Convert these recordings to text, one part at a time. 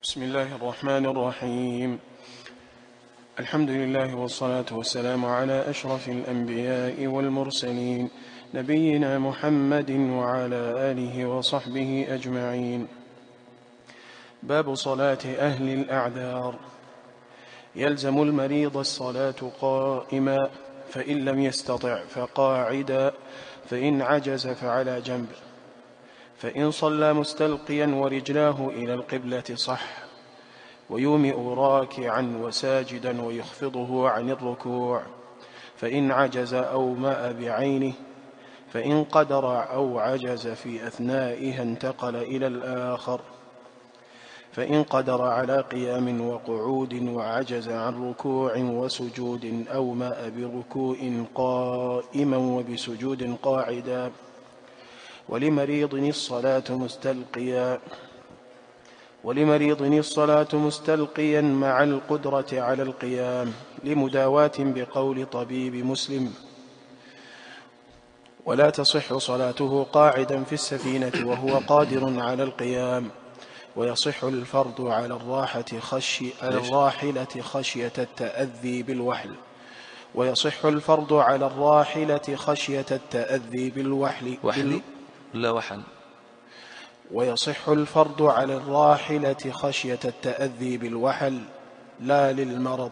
بسم الله الرحمن الرحيم. الحمد لله والصلاة والسلام على أشرف الأنبياء والمرسلين نبينا محمد وعلى آله وصحبه أجمعين. باب صلاة أهل الأعذار. يلزم المريض الصلاة قائما، فإن لم يستطع فقاعدا، فإن عجز فعلى جنب. فإن صلى مستلقيا ورجلاه إلى القبلة صح، ويومئ راكعا وساجدا ويخفضه عن الركوع. فإن عجز أومأ بعينه، فإن قدر أو عجز في أثنائها انتقل إلى الآخر. فإن قدر على قيام وقعود وعجز عن ركوع وسجود أومأ بركوع قائما وبسجود قاعدا. ولمريض الصلاة مستلقيا مع القدرة على القيام، لمداواة بقول طبيب مسلم. ولا تصح صلاته قاعدا في السفينة وهو قادر على القيام. ويصح الفرض على الراحلة خشية التأذي بالوحل. ويصح الفرض على الراحلة خشية التأذي بالوحل لا للمرض.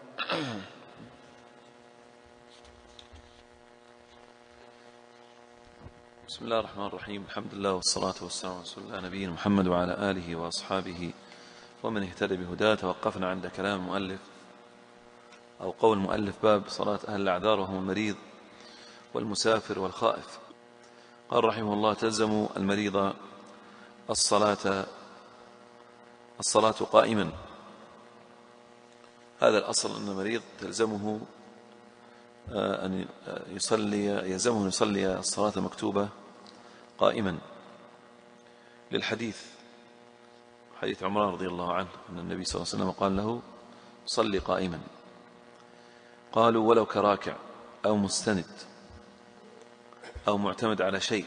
بسم الله الرحمن الرحيم. الحمد لله والصلاة والسلام على رسول الله نبينا محمد وعلى آله وأصحابه ومن اهتدى بهداه. توقفنا عند كلام المؤلف أو قول المؤلف باب صلاة أهل الأعذار وهم المريض والمسافر والخائف. قال رحمه الله: تلزم المريض الصلاة قائما. هذا الأصل أن المريض يلزمه أن يصلي الصلاة المكتوبة قائما، للحديث حديث عمران رضي الله عنه أن النبي صلى الله عليه وسلم قال له: صلي قائما. قالوا: ولو كراكع أو مستند أو معتمد على شيء،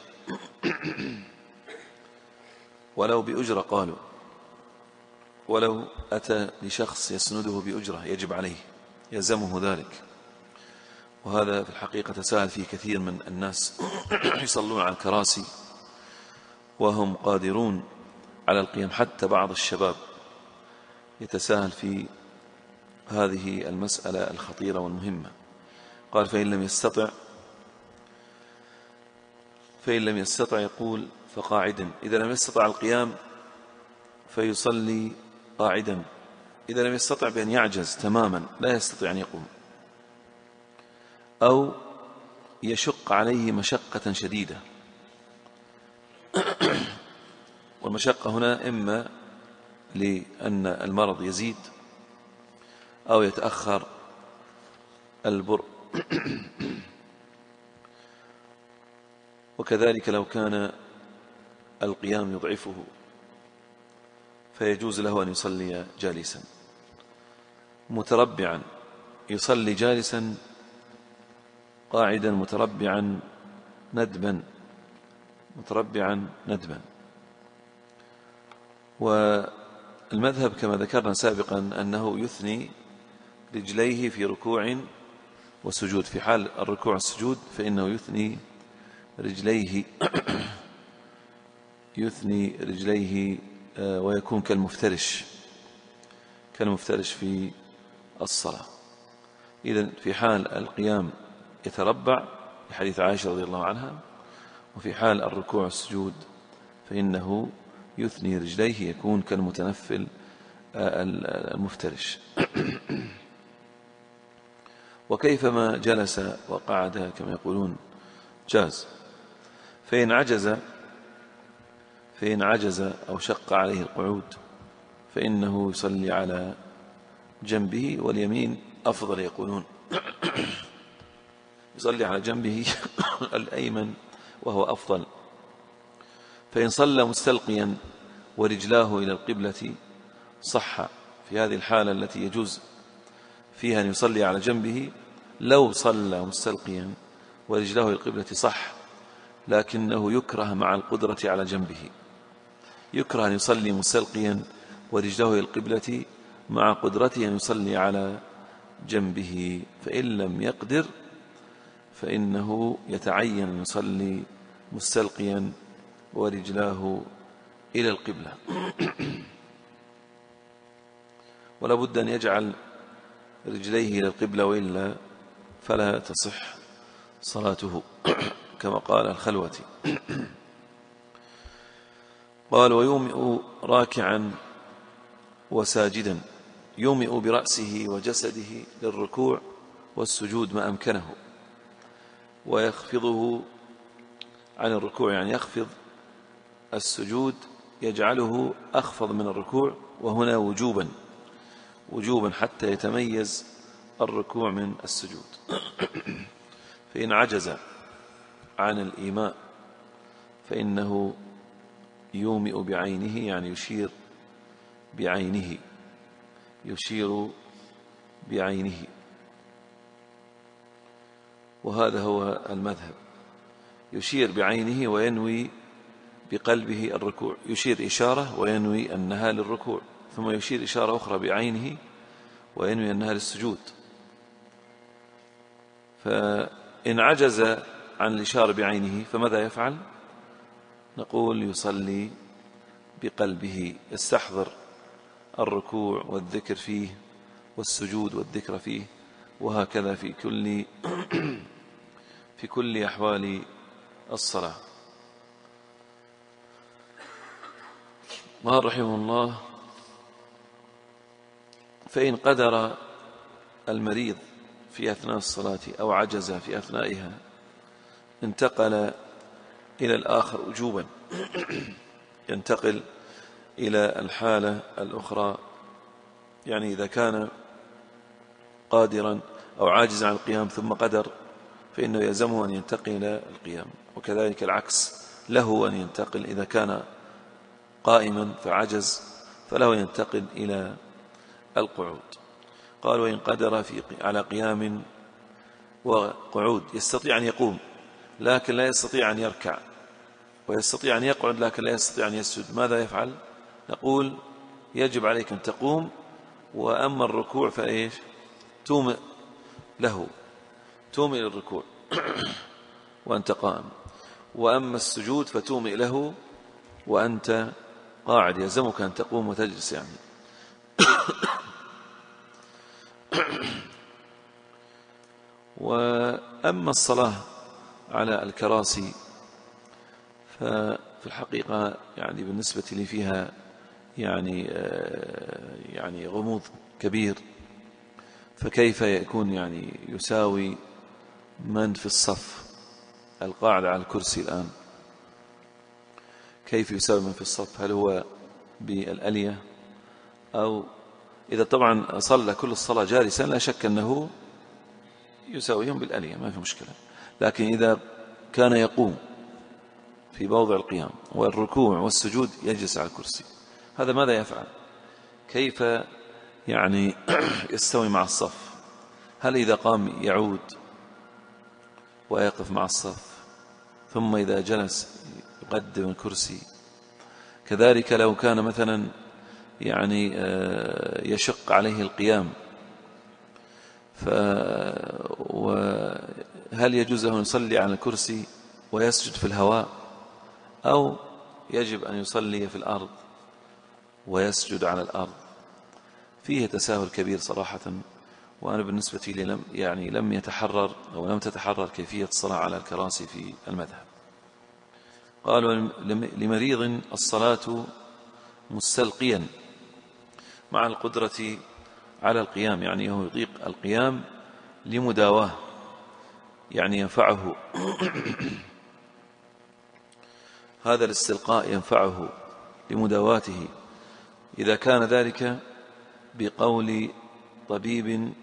ولو بأجرة. قالوا: ولو أتى لشخص يسنده بأجرة يجب عليه، يلزمه ذلك. وهذا في الحقيقة تساهل فيه كثير من الناس يصلون على الكراسي وهم قادرون على القيام. حتى بعض الشباب يتساهل في هذه المسألة الخطيرة والمهمة. قال: فإن لم يستطع يقول فقاعدا. إذا لم يستطع القيام فيصلي قاعدا. إذا لم يستطع بأن يعجز تماما لا يستطيع أن يقوم، أو يشق عليه مشقة شديدة. والمشقة هنا إما لأن المرض يزيد أو يتأخر البرء، وكذلك لو كان القيام يضعفه فيجوز له أن يصلي جالسا متربعا، يصلي جالسا قاعدا متربعا ندبا. والمذهب كما ذكرنا سابقا أنه يثني رجليه في ركوع وسجود. في حال الركوع والسجود فإنه يثني رجليه ويكون كالمفترش في الصلاة. إذن في حال القيام يتربع لحديث عائشة رضي الله عنها، وفي حال الركوع والسجود فإنه يثني رجليه يكون كالمتنفل المفترش. وكيفما جلس وقعد كما يقولون جاز. فإن عجز أو شق عليه القعود فإنه يصلي على جنبه، واليمين أفضل يقولون. يصلي على جنبه الأيمن وهو أفضل. فإن صلى مستلقيا ورجلاه إلى القبلة صح. في هذه الحالة التي يجوز فيها أن يصلي على جنبه، لو صلى مستلقيا ورجلاه إلى القبلة صح، لكنه يكره مع القدرة على جنبه. يكره أن يصلي مستلقيا ورجله إلى القبلة مع قدرته أن يصلي على جنبه، فإن لم يقدر فإنه يتعين أن يصلي مستلقيا ورجلاه إلى القبلة. ولا بد أن يجعل رجليه إلى القبلة، وإلا فلا تصح صلاته كما قال الخلوة. قال ويومئ راكعا وساجدا، يومئ برأسه وجسده للركوع والسجود ما أمكنه، ويخفضه عن الركوع، يعني يخفض السجود يجعله أخفض من الركوع، وهنا وجوبا حتى يتميز الركوع من السجود. فإن عجز عن الإيماء فإنه يومئ بعينه، يعني يشير بعينه، وهذا هو المذهب. يشير بعينه وينوي بقلبه الركوع، يشير إشارة وينوي أنها للركوع، ثم يشير إشارة أخرى بعينه وينوي أنها للسجود. فإن عجز عن الإشارة بعينه فماذا يفعل؟ نقول يصلي بقلبه، يستحضر الركوع والذكر فيه والسجود والذكر فيه، وهكذا في كل أحوال الصلاة. قال رحمه الله: فإن قدر المريض في أثناء الصلاة أو عجز في أثنائها انتقل إلى الآخر وجوبا، ينتقل إلى الحالة الأخرى. يعني إذا كان قادرا أو عاجزا عن القيام ثم قدر فإنه يلزمه أن ينتقل إلى القيام، وكذلك العكس، له أن ينتقل إذا كان قائما فعجز فله ينتقل إلى القعود. قال: وإن قدر على قيام وقعود، يستطيع أن يقوم لكن لا يستطيع أن يركع، ويستطيع أن يقعد لكن لا يستطيع أن يسجد، ماذا يفعل؟ نقول: يجب عليك أن تقوم، وأما الركوع فإيش؟ تومئ للركوع وأنت قائم، وأما السجود فتومئ له وأنت قاعد، يلزمك أن تقوم وتجلس يعني. وأما الصلاة على الكراسي ففي الحقيقة يعني بالنسبة لي فيها يعني غموض كبير. فكيف يكون يعني يساوي من في الصف القاعد على الكرسي الآن؟ كيف يساوي من في الصف؟ هل هو بالألية؟ أو إذا طبعا صلى كل الصلاة جالسا لا شك أنه يساويهم بالألية، ما في مشكلة. لكن إذا كان يقوم في موضع القيام والركوع والسجود يجلس على الكرسي، هذا ماذا يفعل؟ كيف يعني يستوي مع الصف؟ هل إذا قام يعود ويقف مع الصف، ثم إذا جلس يقدم الكرسي؟ كذلك لو كان مثلا يعني يشق عليه القيام، وهل يجوز له أن يصلي على الكرسي ويسجد في الهواء، أو يجب أن يصلي في الأرض ويسجد على الأرض؟ فيه تساهل كبير صراحة، وأنا بالنسبة لي لم يتحرر أو لم تتحرر كيفية الصلاة على الكراسي في المذهب. قالوا: لمريض الصلاة مستلقيا مع القدرة على القيام، يعني هو يطيق القيام لمداواه، يعني ينفعه هذا الاستلقاء ينفعه لمداواته، إذا كان ذلك بقول طبيب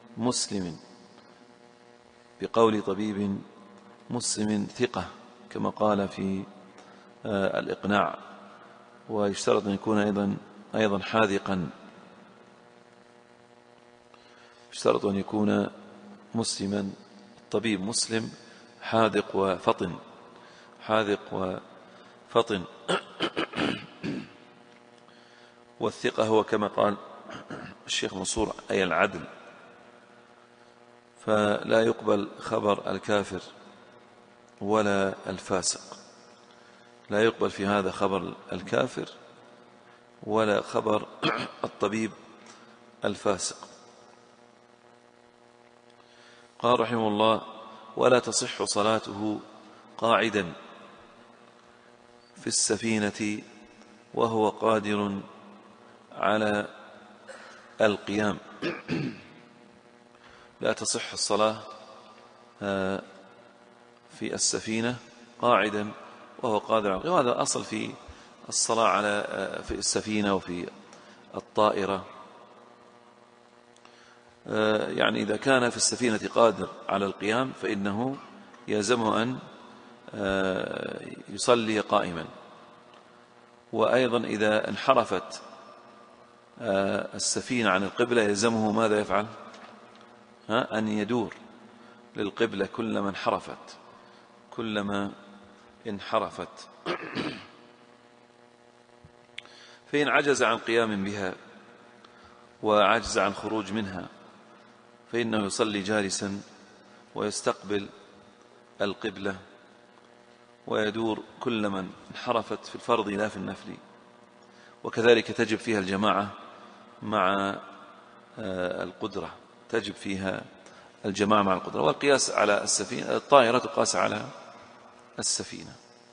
مسلم ثقة، كما قال في الإقناع. ويشترط أن يكون أيضا حاذقا، يشترط أن يكون مسلما، الطبيب مسلم حاذق وفطن. والثقة هو كما قال الشيخ منصور أي العدل، فلا يقبل خبر الكافر ولا الفاسق، لا يقبل في هذا خبر الكافر ولا خبر الطبيب الفاسق. قال رحمه الله: ولا تصح صلاته قاعدا في السفينة وهو قادر على القيام. لا تصح الصلاة في السفينة قاعدا وهو قادر على القيام. وهذا أصل في الصلاة في السفينة وفي الطائرة. يعني إذا كان في السفينة قادر على القيام فإنه يلزمه أن يصلي قائما. وأيضا إذا انحرفت السفينة عن القبلة يلزمه ماذا يفعل؟ أن يدور للقبلة كلما انحرفت. فإن عجز عن قيام بها وعجز عن خروج منها فإنه يصلي جالسا ويستقبل القبلة ويدور كلما انحرفت في الفرض لا في النفل. وكذلك تجب فيها الجماعة مع القدرة، تجب فيها الجماعة مع القدرة. والقياس على السفينة، الطائرة تقاس على السفينة.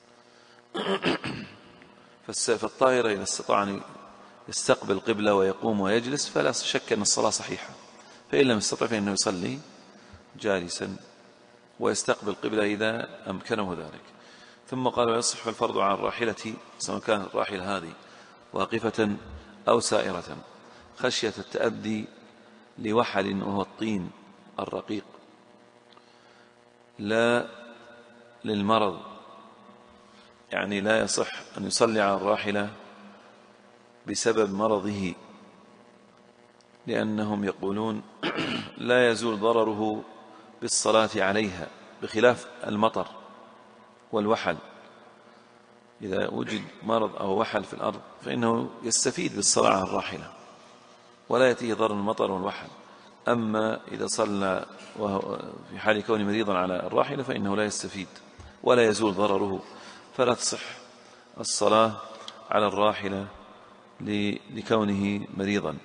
فالطائرة إذا استطاع أن يستقبل قبلة ويقوم ويجلس فلا شك أن الصلاة صحيحة، فإن لم يستطع فإنه يصلي جالسا ويستقبل قبلة إذا أمكنه ذلك. ثم قال: ويصح الفرض على الراحلة سواء كانت الراحلة هذه واقفة أو سائرة خشية التأذي لوحل وهو الطين الرقيق، لا للمرض. يعني لا يصح أن يصلي على الراحلة بسبب مرضه، لأنهم يقولون لا يزول ضرره بالصلاة عليها، بخلاف المطر والوحل. إذا وجد مرض أو وحل في الأرض فإنه يستفيد بالصلاة على الراحلة ولا يأتيه ضرر المطر والوحل. أما إذا صلى وهو في حال كونه مريضا على الراحلة فإنه لا يستفيد ولا يزول ضرره، فلا تصح الصلاة على الراحلة لكونه مريضا.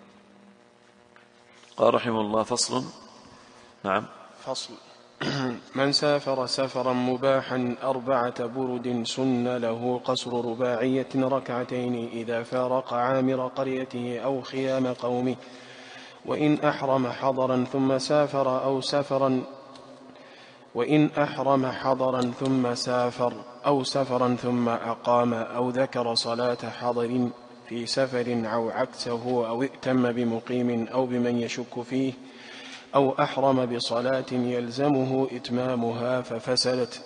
قال رحمه الله: فصل. نعم. فصل. من سافر سفرا مباحا 4 برد سن له قصر رباعية ركعتين إذا فارق عامر قريته أو خيام قومه. وإن أحرم حضرا ثم سافر أو سفرا ثم أقام أو ذكر صلاة حضر في سفر أو عكسه أو ائتم بمقيم أو بمن يشك فيه أو أحرم بصلاة يلزمه إتمامها ففسدت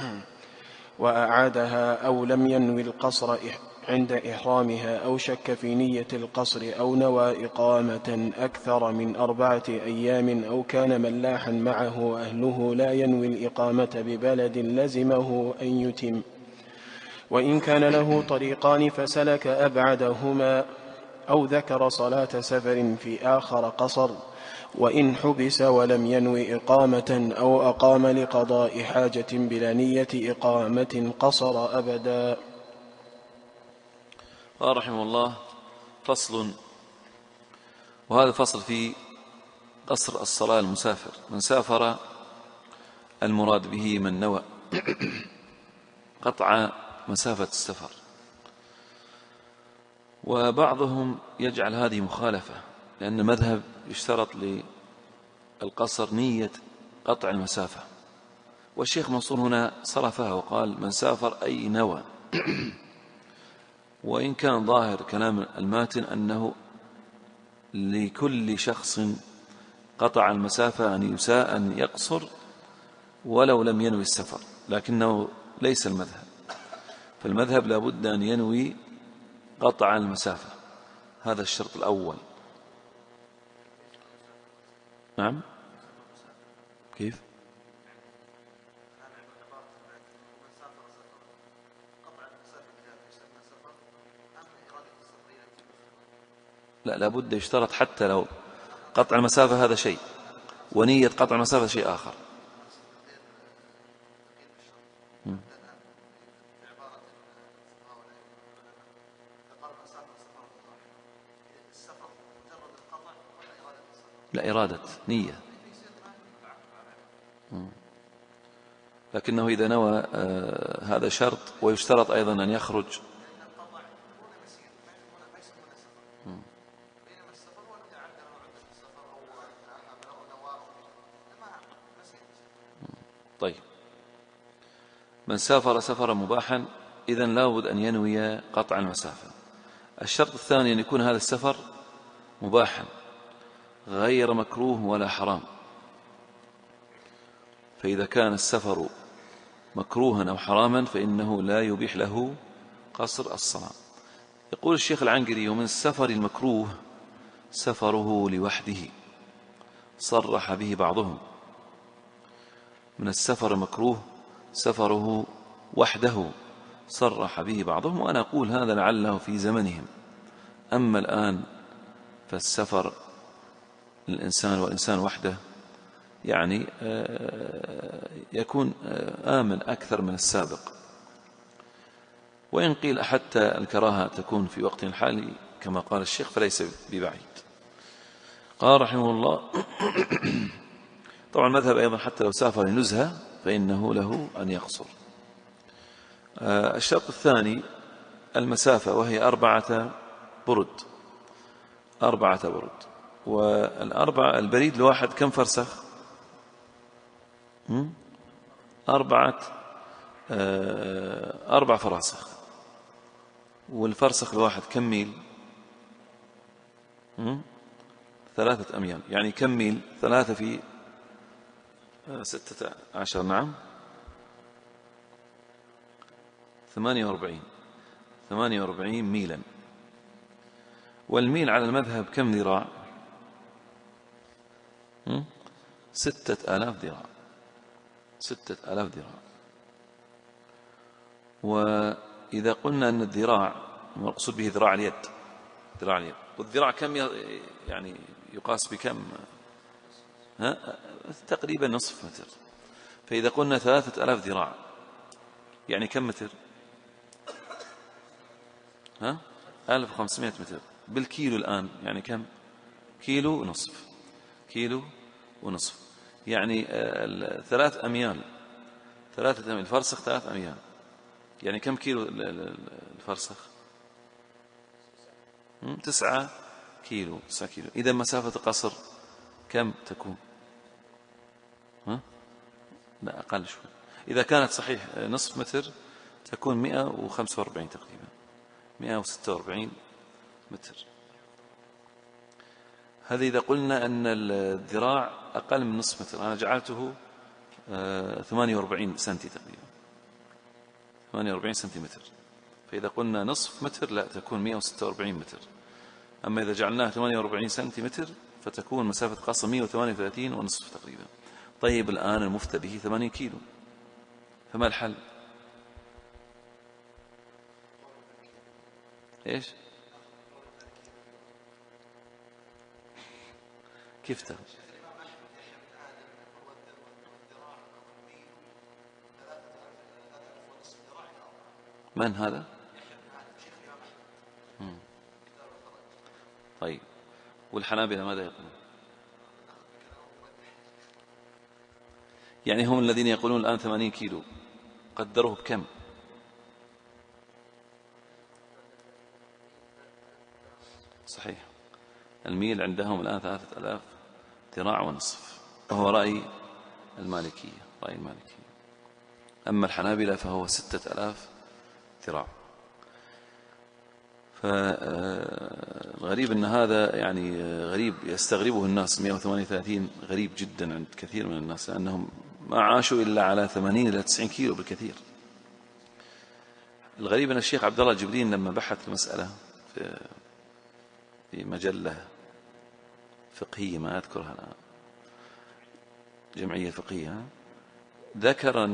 وأعادها أو لم ينوي القصر عند إحرامها أو شك في نية القصر أو نوى إقامة أكثر من 4 أيام أو كان ملاحا معه أهله لا ينوي الإقامة ببلد لزمه أن يتم. وإن كان له طريقان فسلك أبعدهما أو ذكر صلاة سفر في آخر قصر. وإن حبس ولم ينوي إقامة أو أقام لقضاء حاجة بلا نية إقامة قصر أبدا. قال رحمه الله: فصل. وهذا فصل في قصر الصلاة المسافر. من سافر المراد به من نوى قطع مسافة السفر. وبعضهم يجعل هذه مخالفة، لأن المذهب يشترط للقصر نية قطع المسافة. والشيخ منصور هنا صرفها وقال: من سافر أي نوى. وإن كان ظاهر كلام الماتن أنه لكل شخص قطع المسافة أن يقصر ولو لم ينوي السفر، لكنه ليس المذهب. فالمذهب لا بد أن ينوي قطع المسافة، هذا الشرط الأول. نعم. كيف؟ لا، لابد يشترط، حتى لو قطع المسافة هذا شيء ونية قطع المسافة شيء آخر. لا، إرادة نية. لكنه إذا نوى هذا شرط، ويشترط أيضا أن يخرج. طيب، من سافر سفرا مباحا إذن لابد أن ينوي قطع المسافة. الشرط الثاني أن يكون هذا السفر مباحا غير مكروه ولا حرام. فإذا كان السفر مكروها أو حراما فإنه لا يبيح له قصر الصلاة. يقول الشيخ العنقري: ومن السفر المكروه سفره لوحده، صرح به بعضهم. من السفر المكروه سفره وحده، صرح به بعضهم، وأنا أقول هذا لعله في زمنهم. أما الآن فالسفر للإنسان والإنسان وحده يعني يكون آمن أكثر من السابق. وإن قيل حتى الكراهة تكون في وقت الحالي كما قال الشيخ فليس ببعيد. قال رحمه الله: طبعا المذهب أيضا حتى لو سافر لنزهة فإنه له أن يقصر. الشرط الثاني المسافة، وهي 4 برد. 4 برد. والأربعة البريد الواحد كم فرسخ؟ 4 فراسخ. والفرسخ الواحد كم ميل؟ 3 أميال. يعني كم ميل؟ 3 في 16، نعم، 48 ميلا. والميل على المذهب كم ذراع؟ 6000 ذراع. 6000 ذراع. وإذا قلنا أن الذراع المقصود به ذراع اليد، ذراع اليد، والذراع كم يعني يقاس بكم؟ تقريبا نصف متر. فإذا قلنا 3000 ذراع يعني كم متر؟ 1500 متر. بالكيلو الآن يعني كم؟ كيلو ونصف. كيلو ونصف يعني 3 أميال. 3 أميال الفرسخ 3 أميال يعني كم كيلو الفرسخ؟ 9 كيلو. 9 كيلو. إذا مسافة قصر كم تكون؟ لا، أقل شوي. إذا كانت صحيح نصف متر تكون 145 تقريبا، 146 متر. هذا إذا قلنا أن الذراع أقل من نصف متر. أنا جعلته 48 سنتي تقريبا، 48 سنتيمتر. فإذا قلنا نصف متر لا، تكون 146 متر. أما إذا جعلناه 48 سنتيمتر فتكون مسافة قصر 138 ونصف تقريبا. طيب الآن المفتى به 80 كيلو، فما الحل؟ إيش؟ كيف ترى؟ من هذا؟ طيب، والحنابلة ماذا يقولون؟ يعني هم الذين يقولون الآن 80 كيلو قدروه بكم؟ صحيح، الميل عندهم الآن 3000 ذراع ونصف، وهو رأي المالكية. رأي المالكية. أما الحنابلة فهو 6000 ذراع. فالغريب أن هذا يعني غريب يستغربه الناس. 138 غريب جدا عند كثير من الناس، لأنهم ما عاشوا إلا على 80 إلى 90 كيلو بالكثير. الغريب أن الشيخ عبد الله الجبرين لما بحث المسألة في مجلة فقهية ما أذكرها الآن، جمعية فقهية، ذكر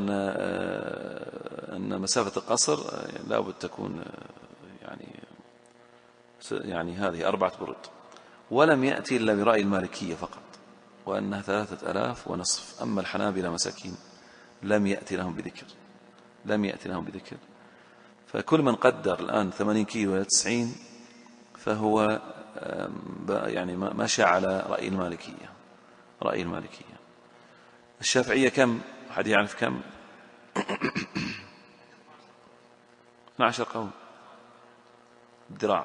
أن مسافة القصر لا بد تكون يعني هذه 4 برد. ولم يأتي إلا برأي المالكية فقط، وأنها 3000 ونصف. أما الحنابلة مساكين لم يأتي لهم بذكر. فكل من قدر الآن 80 كيلو إلى 90 فهو يعني مشى على رأي المالكية. الشافعية كم؟ أحد يعرف كم؟ 12 قول الذراع.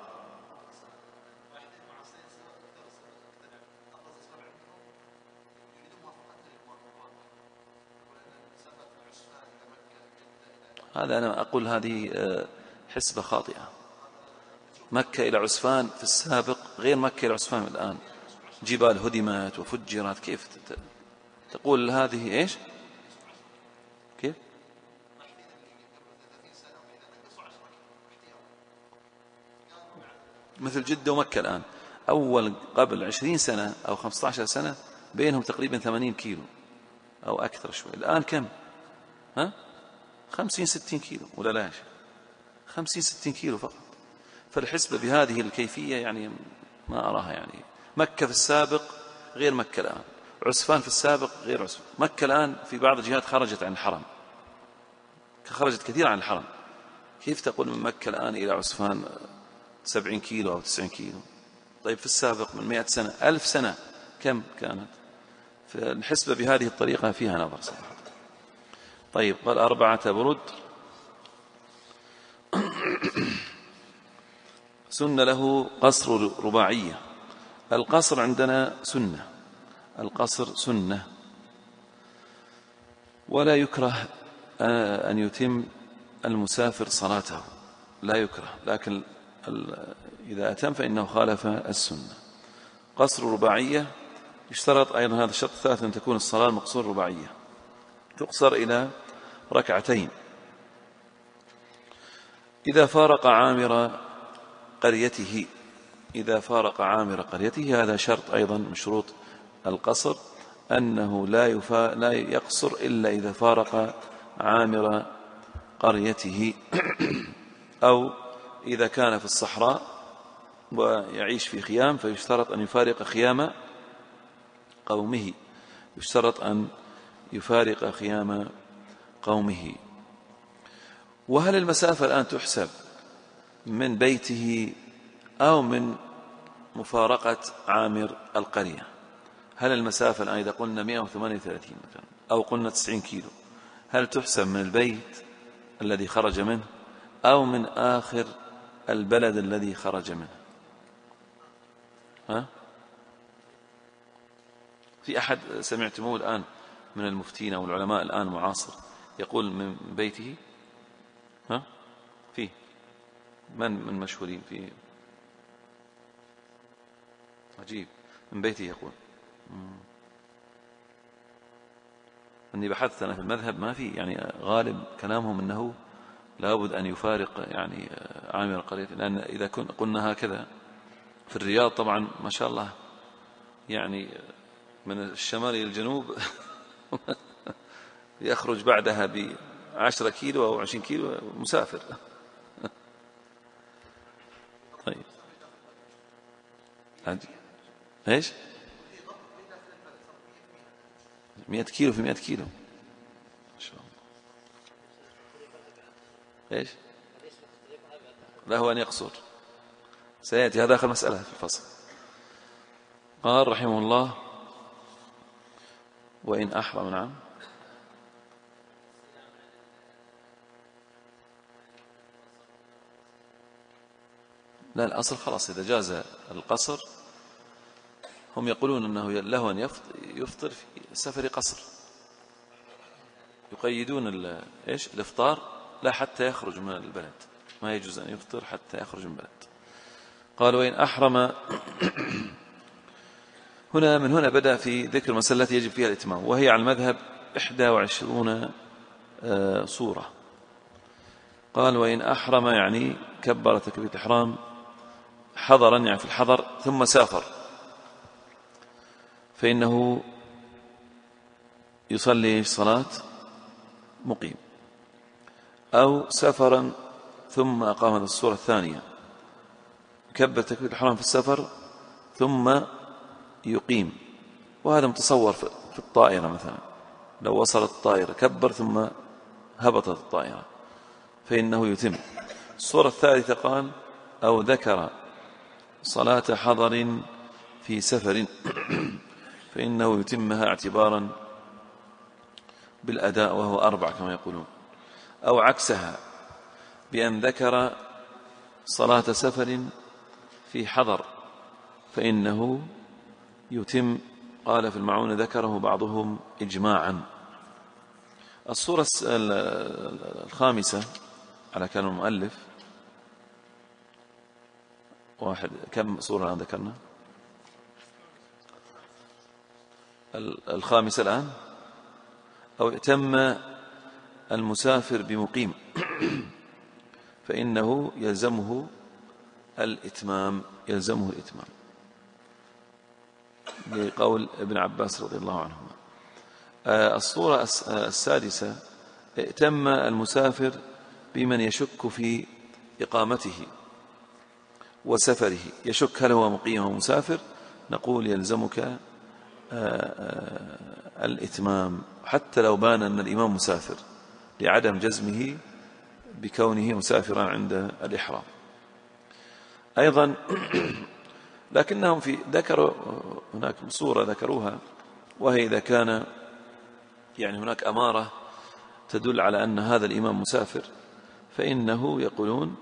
هذا أنا أقول هذه حسبة خاطئة. مكة إلى عسفان في السابق غير مكة إلى عسفان الآن. جبال هدمت وفجرت، كيف تقول هذه إيش؟ كيف؟ مثل جدة ومكة الآن. أول قبل 20 سنة أو 15 سنة بينهم تقريبا 80 كيلو أو أكثر شوي. الآن كم؟ 50-60 كيلو ولا لا؟ 50-60 كيلو فقط. فالحسبة بهذه الكيفية يعني ما أراها. يعني مكة في السابق غير مكة الآن، عسفان في السابق غير عسفان. مكة الآن في بعض الجهات خرجت عن الحرم، خرجت كثير عن الحرم. كيف تقول من مكة الآن إلى عسفان 70 كيلو أو 90 كيلو؟ طيب في السابق من 100 سنة 1000 سنة كم كانت؟ فالحسبة بهذه الطريقة فيها نظر صراحة. طيب قال 4 برد. سن له قصر رباعية. القصر عندنا سنة، القصر سنة، ولا يكره أن يتم المسافر صلاته، لا يكره، لكن إذا أتم فإنه خالف السنة. قصر رباعية يشترط أيضا هذا الشرط الثالث أن تكون الصلاة المقصور رباعية، تقصر إلى 2 ركعتين. إذا فارق عامر قريته، إذا فارق عامر قريته، هذا شرط أيضا من شروط القصر، أنه لا يقصر إلا إذا فارق عامر قريته أو إذا كان في الصحراء ويعيش في خيام فيشترط أن يفارق خيام قومه، يشترط أن يفارق خيام قومه. وهل المسافة الآن تحسب من بيته أو من مفارقة عامر القرية؟ هل المسافة الآن إذا قلنا 138 مثلا أو قلنا 90 كيلو، هل تحسب من البيت الذي خرج منه أو من آخر البلد الذي خرج منه؟ في أحد سمعتموه الآن من المفتين أو العلماء الآن معاصر يقول من بيته؟ فيه من مشهورين فيه؟ عجيب، من بيته يقول. أني بحثت أنا في المذهب ما في، يعني غالب كلامهم أنه لابد أن يفارق يعني عامر القرية، لأن إذا قلنا هكذا في الرياض طبعا ما شاء الله يعني من الشمال إلى الجنوب يخرج بعدها ب10 كيلو أو 20 كيلو مسافر. طيب ايش 100 كيلو في 100 كيلو ما شاء الله. ايش له أن يقصر، سيأتي هذا آخر مسألة في الفصل. قال رحمه الله وإن أحرم. نعم لا، الأصل خلاص إذا جاز القصر هم يقولون أنه له أن يفطر في السفر قصر، يقيدون الإفطار لا حتى يخرج من البلد، ما يجوز أن يفطر حتى يخرج من البلد. قال وإن أحرم. من هنا بدأ في ذكر المسألة التي يجب فيها الإتمام، وهي على المذهب 21 صورة. قال وإن أحرم يعني كبر تكبيرة الإحرام حضرا، يعني في الحضر، ثم سافر، فإنه يصلي صلاة مقيم، أو سفرا ثم أقام الصورة الثانية، كبر تكبيرة الإحرام في السفر ثم يقيم. وهذا متصور في الطائرة مثلا، لو وصلت الطائرة كبر ثم هبطت الطائرة فإنه يتم. الصورة الثالثة قال أو ذكر صلاة حضر في سفر فإنه يتمها اعتبارا بالأداء وهو 4 كما يقولون. أو عكسها بأن ذكر صلاة سفر في حضر فإنه يتم. قال في المعون ذكره بعضهم إجماعا. الصورة الخامسة على كلام المؤلف كم صورة الآن ذكرنا؟ الخامسة الآن أو ائتم المسافر بمقيم فإنه يلزمه الإتمام لقول ابن عباس رضي الله عنهما. الصورة السادسة ائتم المسافر بمن يشك في إقامته وسفره، يشك هل هو مقيم أو مسافر، نقول يلزمك الإتمام حتى لو بان أن الإمام مسافر لعدم جزمه بكونه مسافرا عند الإحرام. أيضا لكنهم ذكروا هناك صورة ذكروها، وهي إذا كان يعني هناك أمارة تدل على أن هذا الإمام مسافر فإنه يقولون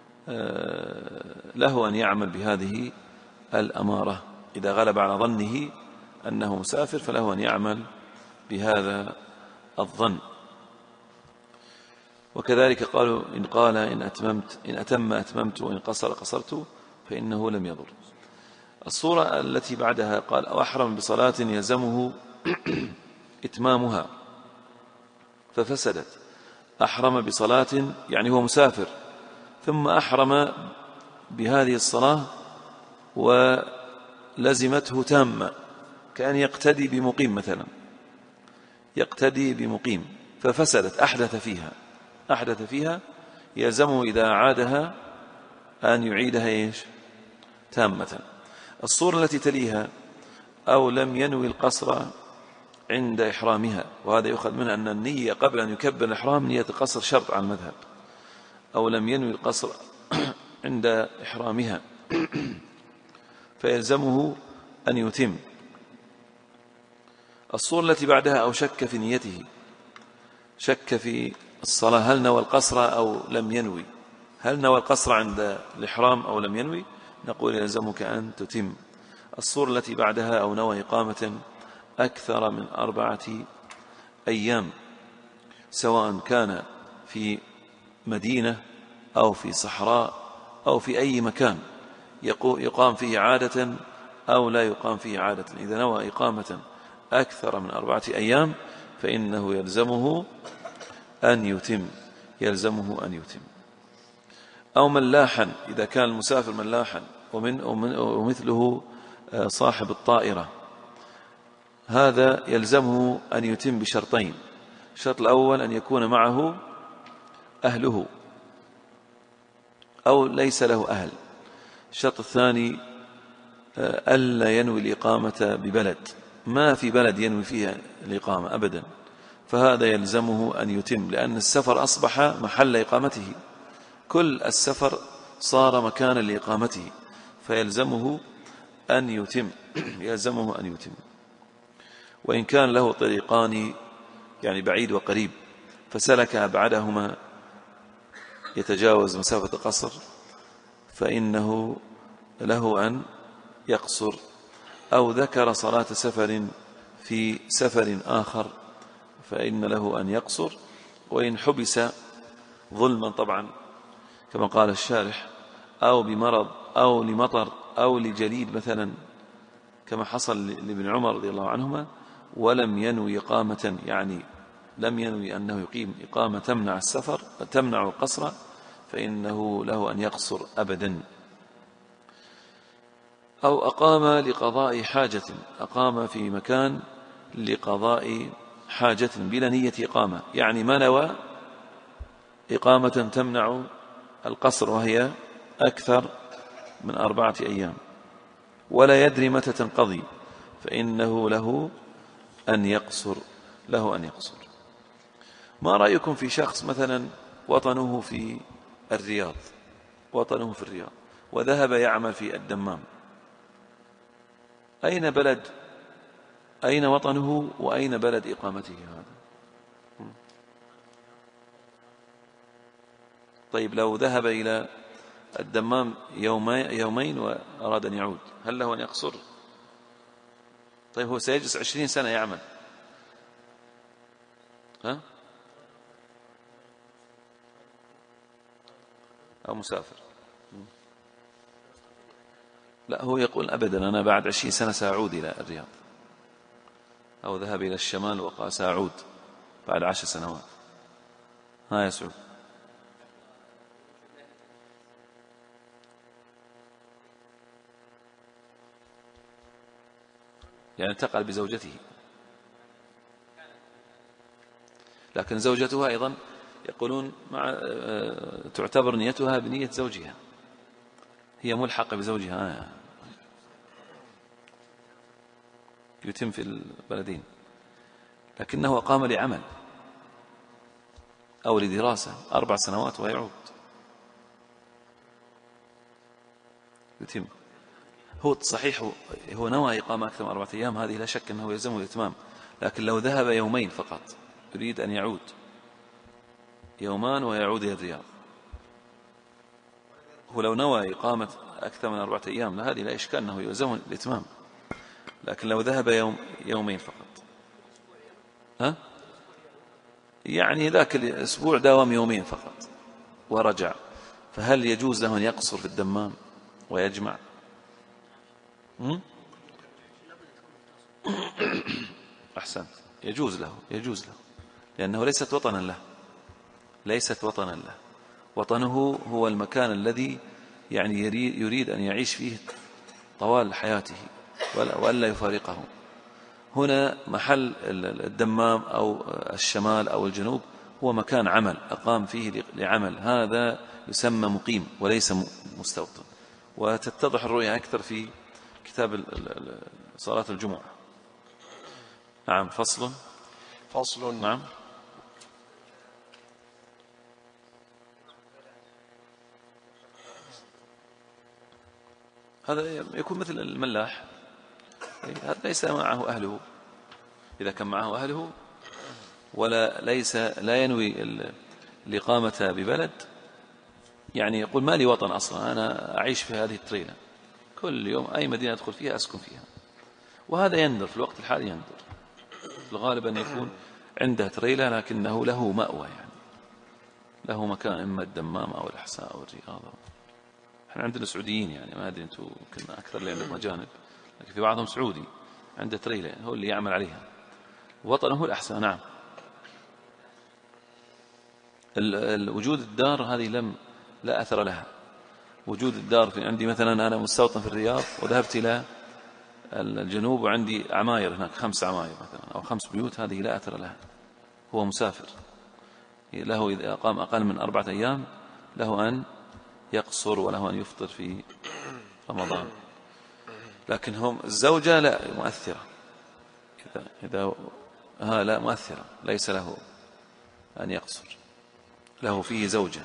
له أن يعمل بهذه الأمارة. إذا غلب على ظنه أنه مسافر فله أن يعمل بهذا الظن. وكذلك قالوا إن قال إن أتم أتممت وإن قصر قصرت فإنه لم يضر. الصورة التي بعدها قال أو أحرم بصلاة يلزمه إتمامها ففسدت. أحرم بصلاة يعني هو مسافر ثم أحرم بهذه الصلاة ولزمته تامة، كأن يقتدي بمقيم مثلا، يقتدي بمقيم ففسدت، أحدث فيها يلزمه إذا عادها أن يعيدها تامة. الصورة التي تليها أو لم ينوي القصر عند إحرامها، وهذا يؤخذ منها أن النية قبل أن يكبر الإحرام نية القصر شرط على المذهب. أو لم ينوي القصر عند إحرامها فيلزمه أن يتم. الصورة التي بعدها أو شك في نيته، شك في الصلاة هل نوى القصر أو لم ينوي، هل نوى القصر عند الإحرام أو لم ينوي، نقول يلزمك أن تتم. الصورة التي بعدها أو نوى إقامة أكثر من 4 أيام سواء كان في مدينة أو في صحراء أو في أي مكان يقام فيه عادة أو لا يقام فيه عادة. إذا نوى إقامة أكثر من 4 أيام فإنه يلزمه أن يتم. أو ملاحا إذا كان المسافر ملاحا ومثله صاحب الطائرة، هذا يلزمه أن يتم بشرطين. الشرط الأول أن يكون معه أهله أو ليس له أهل. الشرط الثاني ألا ينوي الإقامة ببلد، ما في بلد ينوي فيها الإقامة أبدا، فهذا يلزمه أن يتم، لأن السفر أصبح محل إقامته، كل السفر صار مكانا لإقامته، فيلزمه أن يتم. وإن كان له طريقان يعني بعيد وقريب فسلك أبعدهما يتجاوز مسافة القصر فإنه له أن يقصر. أو ذكر صلاة سفر في سفر آخر فإن له أن يقصر. وإن حبس ظلما طبعا كما قال الشارح أو بمرض أو لمطر أو لجليد مثلا كما حصل لابن عمر رضي الله عنهما، ولم ينوي إقامة يعني لم ينوي أنه يقيم إقامة تمنع القصر فإنه له أن يقصر أبدا. أو أقام لقضاء حاجة، أقام في مكان لقضاء حاجة بلا نية إقامة، يعني ما نوى إقامة تمنع القصر وهي أكثر من 4 أيام، ولا يدري متى تنقضي فإنه له أن يقصر. ما رأيكم في شخص مثلا وطنه في الرياض وذهب يعمل في الدمام؟ أين وطنه وأين بلد إقامته هذا؟ طيب لو ذهب إلى الدمام يومين وأراد أن يعود، هل له أن يقصر؟ طيب هو سيجلس 20 سنة يعمل، أو مسافر. لا، هو يقول أبدا أنا بعد 20 سنة سأعود إلى الرياض، أو ذهب إلى الشمال وقال سأعود بعد 10 سنوات. ها يا سعود؟ يعني انتقل بزوجته، لكن زوجتها أيضا يقولون تعتبر نيتها بنية زوجها، هي ملحقة بزوجها، يتم في البلدين، لكنه قام لعمل أو لدراسة 4 سنوات ويعود، يتم. هو صحيح هو نوى إقامة أكثر من 4 أيام، هذه لا شك أنه يلزمه الإتمام، لكن لو ذهب يومين فقط يريد أن يعود يومان ويعود إلى الرياض، هو لو نوى إقامة أكثر من 4 أيام هذه لا إشكال أنه يلزمه الإتمام، لكن لو ذهب يومين فقط، يعني ذاك الأسبوع داوم يومين فقط ورجع، فهل يجوز له أن يقصر في الدمام ويجمع؟ أحسن، يجوز له لأنه ليست وطنا له، وطنه هو المكان الذي يعني يريد أن يعيش فيه طوال حياته وألا يفارقه. هنا محل الدمام أو الشمال أو الجنوب هو مكان عمل أقام فيه لعمل، هذا يسمى مقيم وليس مستوطن، وتتضح الرؤية أكثر في كتاب صلاة الجمعة. نعم. فصل. نعم. هذا يكون مثل الملاح، هذا ليس معه أهله، إذا كان معه أهله لا ينوي الإقامة ببلد، يعني يقول ما لي وطن أصلا، أنا أعيش في هذه التريلة، كل يوم أي مدينة أدخل فيها أسكن فيها، وهذا يندر في الوقت الحالي، يندر في الغالب أن يكون عنده تريلة لكنه له مأوى، يعني له مكان، إما الدمام أو الأحساء أو الرياض. احنا عندنا سعوديين، يعني ما أدري أنتم كنا أكثر لأنهم أجانب، لكن في بعضهم سعودي عنده تريلة هو اللي يعمل عليها، وطنه هو الأحساء. نعم. وجود الدار هذه لا أثر لها. وجود الدار عندي مثلا أنا مستوطن في الرياض وذهبت إلى الجنوب وعندي عماير هناك 5 عماير مثلا أو 5 بيوت، هذه لا أثر لها، هو مسافر، له إذا أقام أقل من 4 أيام له أن يقصر وله أن يفطر في رمضان، لكن هم الزوجة لا مؤثرة، إذا لا مؤثرة، ليس له أن يقصر، له فيه زوجة.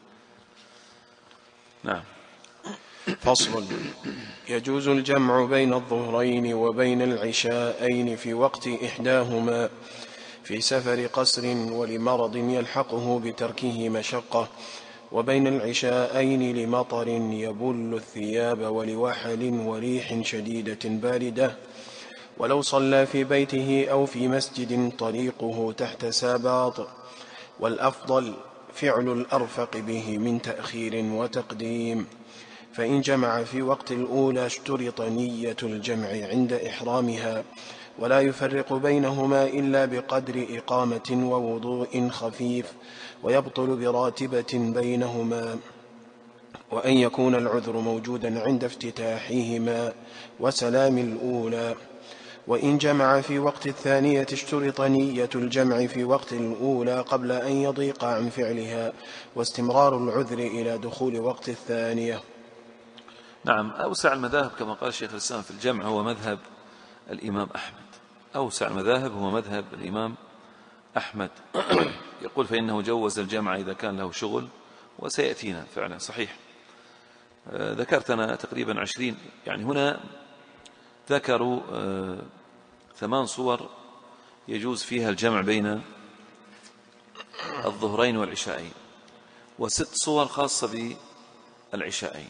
نعم. فصل. يجوز الجمع بين الظهرين وبين العشاءين في وقت إحداهما في سفر قصر ولمرض يلحقه بتركه مشقة، وبين العشاءين لمطر يبل الثياب ولوحل وريح شديدة باردة، ولو صلى في بيته أو في مسجد طريقه تحت ساباط، والأفضل فعل الأرفق به من تأخير وتقديم. فإن جمع في وقت الأولى اشترط نية الجمع عند إحرامها، ولا يفرق بينهما إلا بقدر إقامة ووضوء خفيف، ويبطل براتبة بينهما، وأن يكون العذر موجودا عند افتتاحهما وسلام الأولى. وإن جمع في وقت الثانية اشترط نية الجمع في وقت الأولى قبل أن يضيق عن فعلها، واستمرار العذر إلى دخول وقت الثانية. نعم، أوسع المذاهب كما قال شيخ الإسلام في الجمع هو مذهب الإمام أحمد. أوسع المذاهب هو مذهب الإمام أحمد. يقول فإنه جوز الجمع إذا كان له شغل، وسيأتينا فعلا صحيح. ذكرت أنا تقريبا 20، يعني هنا ذكروا 8 صور يجوز فيها الجمع بين الظهرين والعشاءين، و6 صور خاصة بالعشاءين.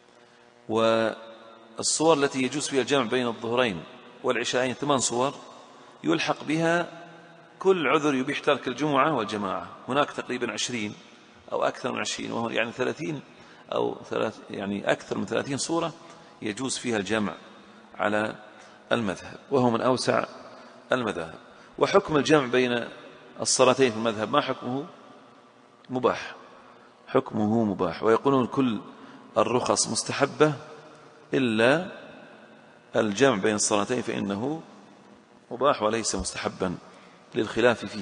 والصور التي يجوز فيها الجمع بين الظهرين والعشاءين 8 صور يلحق بها كل عذر يبيح ترك الجمعة والجماعة. هناك تقريبا 20 أو أكثر من 20، وهو يعني 30 أو يعني أكثر من 30 صورة يجوز فيها الجمع على المذهب، وهو من أوسع المذاهب. وحكم الجمع بين الصلاتين في المذهب ما حكمه؟ مباح، حكمه مباح. ويقولون كل الرخص مستحبة إلا الجمع بين الصلاتين فإنه مباح وليس مستحبا للخلاف فيه.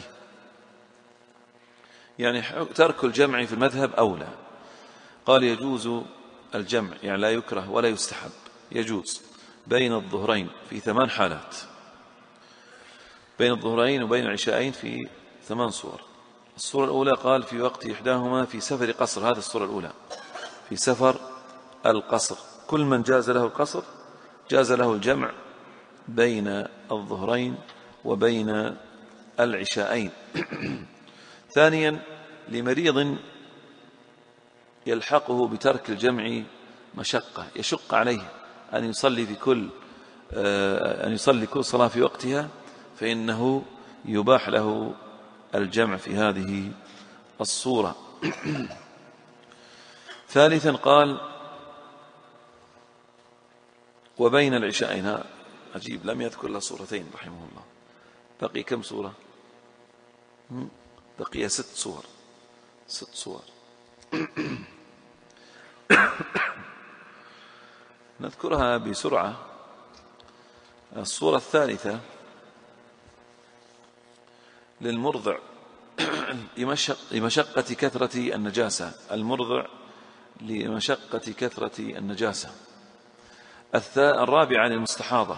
يعني ترك الجمع في المذهب أولى. قال يجوز الجمع، يعني لا يكره ولا يستحب، يجوز بين الظهرين في 8 حالات، بين الظهرين وبين العشاءين في 8 صور. الصورة الأولى قال في وقت إحداهما في سفر قصر، هذه الصورة الأولى في سفر القصر، كل من جاز له القصر جاز له الجمع بين الظهرين وبين العشاءين. ثانيا لمريض يلحقه بترك الجمع مشقة، يشق عليه أن يصلي كل صلاة في وقتها، فإنه يباح له الجمع في هذه الصورة. ثالثا قال وبين العشاءين، عجيب لم يذكر له صورتين رحمه الله. بقي كم صورة؟ بقي 6 صور. 6 صور. نذكرها بسرعة. الصورة الثالثة للمرضع لمشقة كثرة النجاسة، المرضع لمشقة كثرة النجاسة. الرابعة للمستحاضة.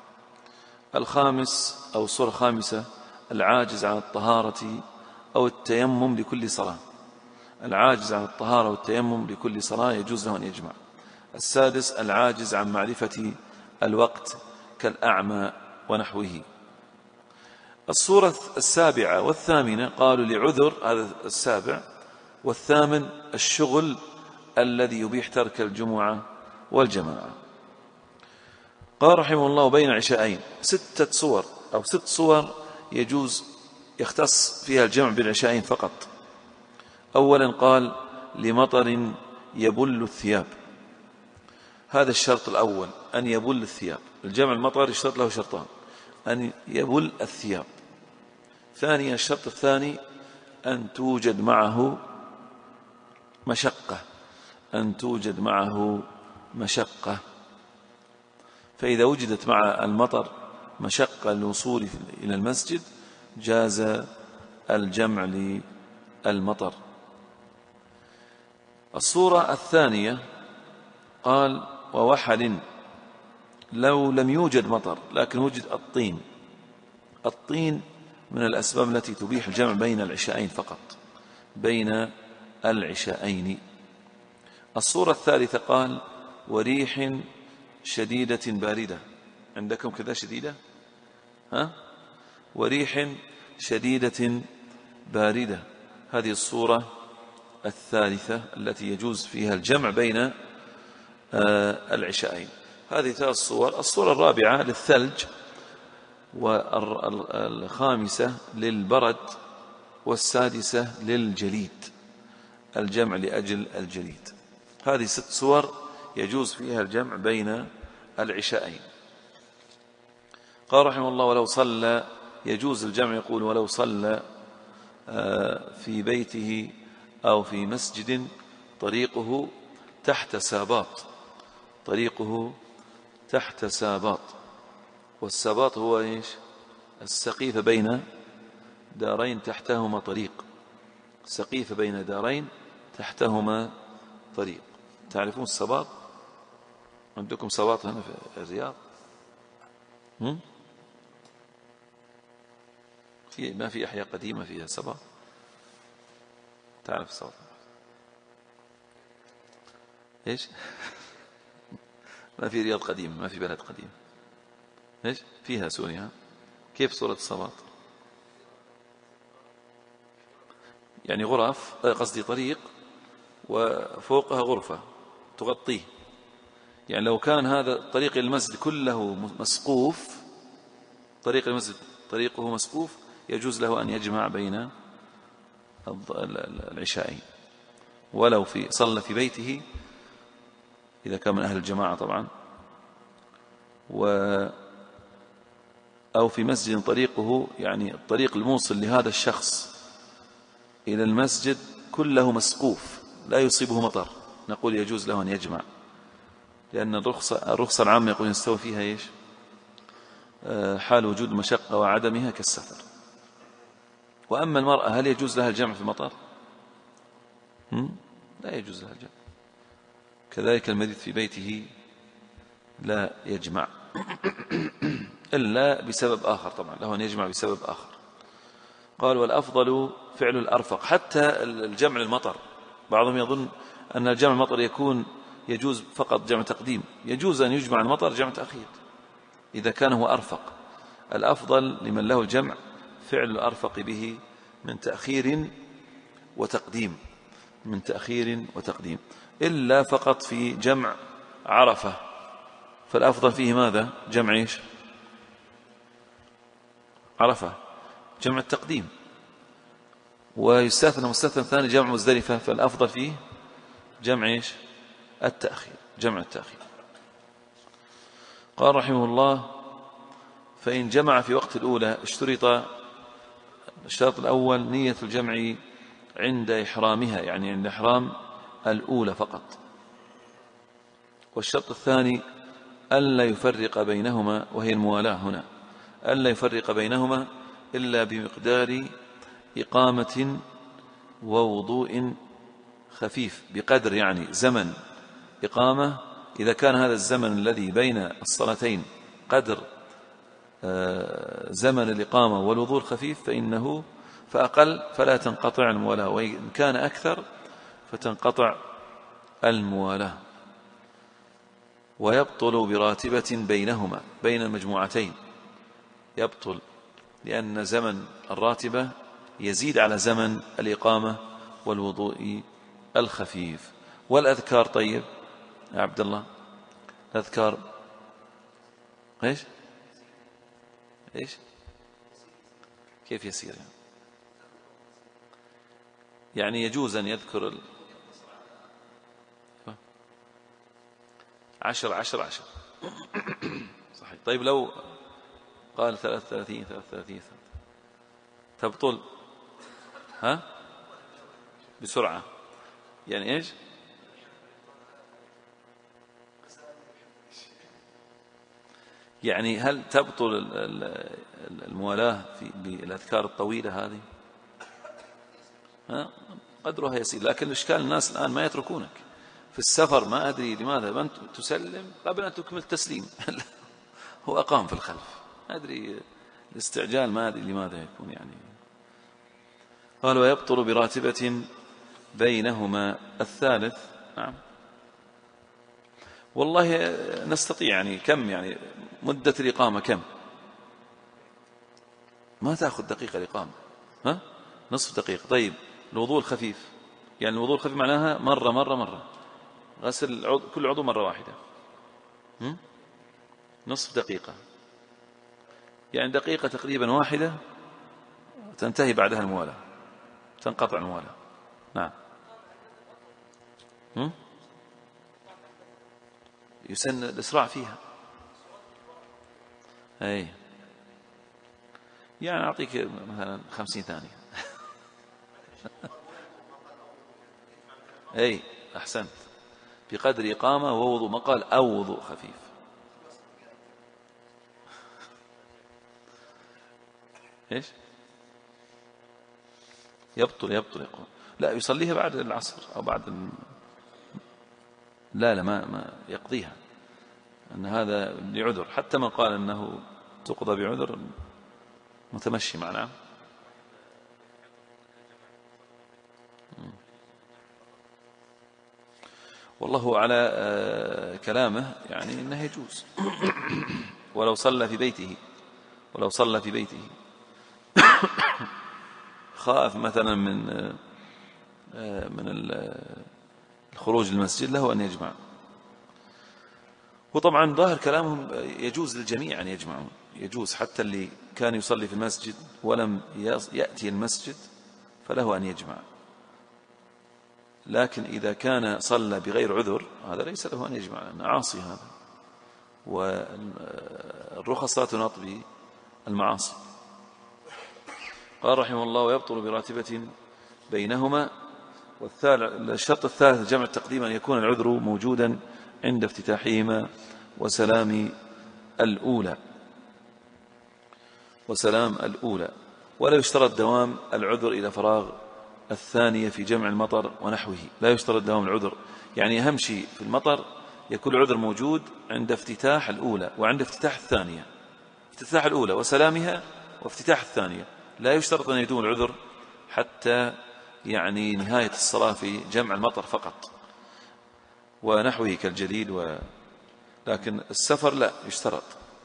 الخامس أو الصورة الخامسة العاجز عن الطهارة أو التيمم لكل صلاة، العاجز عن الطهارة والتيمم لكل صلاة يجوز له أن يجمع. السادس العاجز عن معرفة الوقت كالأعمى ونحوه. الصورة السابعة والثامنة قالوا لعذر، هذا السابع، والثامن الشغل الذي يبيح ترك الجمعة والجماعة. قال رحمه الله بين عشاءين 6 صور أو 6 صور يجوز يختص فيها الجمع بالعشاءين فقط. أولا قال لمطر يبل الثياب، هذا الشرط الأول أن يبل الثياب. الجمع المطر يشترط له شرطان، أن يبل الثياب. ثانيا الشرط الثاني أن توجد معه مشقة، أن توجد معه مشقة. فإذا وجدت مع المطر مشقة للوصول إلى المسجد جاز الجمع للمطر. الصورة الثانية قال ووحل، لو لم يوجد مطر لكن وجد الطين. الطين من الأسباب التي تبيح الجمع بين العشاءين فقط، بين العشاءين. الصورة الثالثة قال وريح شديدة باردة. عندكم كذا شديدة؟ وريح شديدة باردة. هذه الصورة الثالثة التي يجوز فيها الجمع بين العشاءين. هذه 3 صور. الصورة الرابعة للثلج، والخامسة للبرد، والسادسة للجليد، الجمع لأجل الجليد. هذه 6 صور يجوز فيها الجمع بين العشاءين. قال رحمه الله ولو صلى، يجوز الجمع، يقول ولو صلى في بيته أو في مسجد طريقه تحت ساباط، طريقه تحت ساباط. والساباط هو إيش؟ السقيفة بين دارين تحتهما طريق، سقيفة بين دارين تحتهما طريق. تعرفون السباط؟ عندكم صوات هنا في الرياض؟ ما في أحياء قديمة فيها صبا؟ تعرف الصوت إيش؟ ما في رياض قديم، ما في بلد قديم. إيش فيها سوريا؟ كيف صورة الصوات؟ يعني غرف، قصدي طريق وفوقها غرفة تغطيه. يعني لو كان هذا طريق المسجد كله مسقوف، طريق المسجد طريقه مسقوف، يجوز له أن يجمع بين العشاءين، ولو صلى في بيته إذا كان من أهل الجماعة طبعا، أو في مسجد طريقه، يعني الطريق الموصل لهذا الشخص إلى المسجد كله مسقوف لا يصيبه مطر، نقول يجوز له أن يجمع، لأن الرخصة العامة يقول يستوي فيها إيش؟ حال وجود مشقة وعدمها كالسفر. وأما المرأة هل يجوز لها الجمع في المطر؟ لا يجوز لها الجمع. كذلك المريض في بيته لا يجمع إلا بسبب آخر، طبعا له أن يجمع بسبب آخر. قال والأفضل فعل الأرفق. حتى الجمع المطر، بعضهم يظن أن الجمع المطر يجوز فقط جمع تقديم، يجوز أن يجمع المطر جمع تأخير إذا كان هو أرفق. الأفضل لمن له الجمع فعل الأرفق به من تأخير وتقديم، من تأخير وتقديم، إلا فقط في جمع عرفة، فالأفضل فيه ماذا؟ جمع إيش؟ عرفة، جمع التقديم. ويستثنى مستثنى ثاني جمع مزدلفة، فالأفضل فيه جمع إيش؟ التأخير، جمع التأخير. قال رحمه الله فإن جمع في وقت الأولى اشترط. الشرط الأول نية الجمع عند إحرامها، يعني عند إحرام الأولى فقط. والشرط الثاني ألا يفرق بينهما، وهي الموالاة هنا، ألا يفرق بينهما إلا بمقدار إقامة ووضوء خفيف، بقدر يعني زمن إقامة. إذا كان هذا الزمن الذي بين الصلاتين قدر زمن الإقامة والوضوء الخفيف فإنه فأقل فلا تنقطع الموالاة، وإن كان أكثر فتنقطع الموالاة. ويبطل براتبة بينهما، بين المجموعتين يبطل، لأن زمن الراتبة يزيد على زمن الإقامة والوضوء الخفيف. والأذكار طيب يا عبد الله، الأذكار إيش كيف يسير يعني يجوز أن يذكر 10 صحيح. طيب لو قال 33 تبطل بسرعة، يعني إيش؟ يعني هل تبطل الموالاة بالأذكار الطويلة هذه؟ قدرها يسير، لكن الإشكال الناس الآن ما يتركونك في السفر، ما أدري لماذا من تسلم قبل أن تكمل التسليم هو أقام في الخلف، ما أدري الاستعجال، ما أدري لماذا يكون يعني. قال ويبطل براتبة بينهما. الثالث نعم والله نستطيع، يعني كم يعني مدة الإقامة كم؟ ما تأخذ دقيقة الإقامة، نصف دقيقة. طيب الوضوء الخفيف، يعني الوضوء الخفيف معناها مرة غسل كل عضو مرة واحدة، نصف دقيقة، يعني دقيقة تقريبا واحدة تنتهي بعدها الموالاة، تنقطع الموالاة. نعم يسن الإسراع فيها. أي يعني أعطيك مثلا 50 ثانية أي أحسنت، بقدر إقامة ووضوء، ما قال أو وضوء خفيف. إيش يبطل يقول لا يصليها بعد العصر أو بعد لا ما يقضيها أن هذا لعذر، حتى من قال أنه تقضى بعذر متمشي معنا. والله على كلامه يعني إنه يجوز ولو صلى في بيته خاف مثلا من الخروج للمسجد له أن يجمع. وطبعا ظاهر كلامهم يجوز للجميع أن يجمعون، يجوز حتى اللي كان يصلي في المسجد ولم يأتي المسجد فله أن يجمع. لكن إذا كان صلى بغير عذر هذا ليس له أن يجمع، عاصي هذا، والرخص لا تناط بالمعاصي. قال رحمه الله: ويبطل براتبة بينهما. والشرط الثالث جمع التقديم أن يكون العذر موجودا عند افتتاحهما وسلام الأولى، ولا يشترط دوام العذر إلى فراغ الثانية في جمع المطر ونحوه. لا يشترط دوام العذر، يعني أهم شيء في المطر يكون العذر موجود عند افتتاح الأولى وعند افتتاح الثانية، افتتاح الأولى وسلامها وافتتاح الثانية. لا يشترط أن يدوم العذر حتى يعني نهاية الصلاة في جمع المطر فقط ونحوه كالجليل لكن السفر لا يشترط.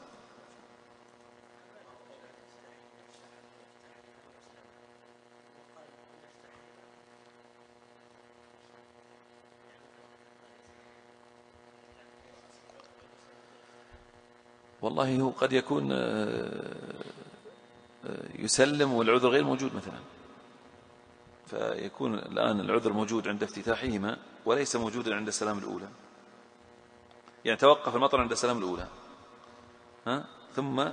والله هو قد يكون يسلم والعذر غير موجود مثلا، فيكون الآن العذر موجود عند افتتاحهما وليس موجودا عند السلام الأولى، يعني توقف المطر عند السلام الأولى ثم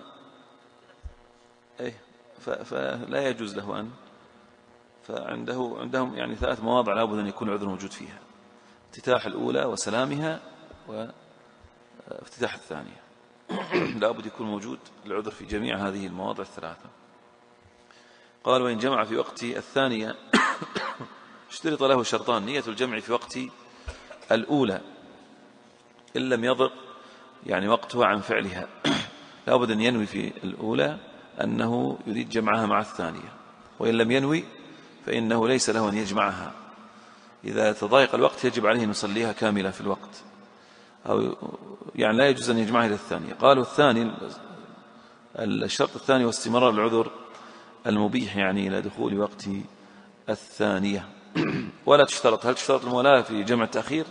فلا يجوز له أن عندهم يعني 3 مواضع لابد أن يكون العذر موجود فيها: افتتاح الأولى وسلامها وافتتاح الثانية. لابد يكون موجود العذر في جميع هذه المواضع 3. قال: وإن جمع في وقت الثانية اشترط له شرطان: نية الجمع في وقت الأولى إن لم يضق يعني وقتها عن فعلها، لابد أن ينوي في الأولى أنه يريد جمعها مع الثانية، وإن لم ينوي فإنه ليس له أن يجمعها. إذا تضايق الوقت يجب عليه أن يصليها كاملة في الوقت، أو يعني لا يجوز أن يجمعها إلى الثانية. قالوا الثاني الشرط الثاني واستمرار العذر المبيح يعني إلى دخول وقت الثانية. ولا تشترط. هل تشترط الموالاة في جمع التأخير؟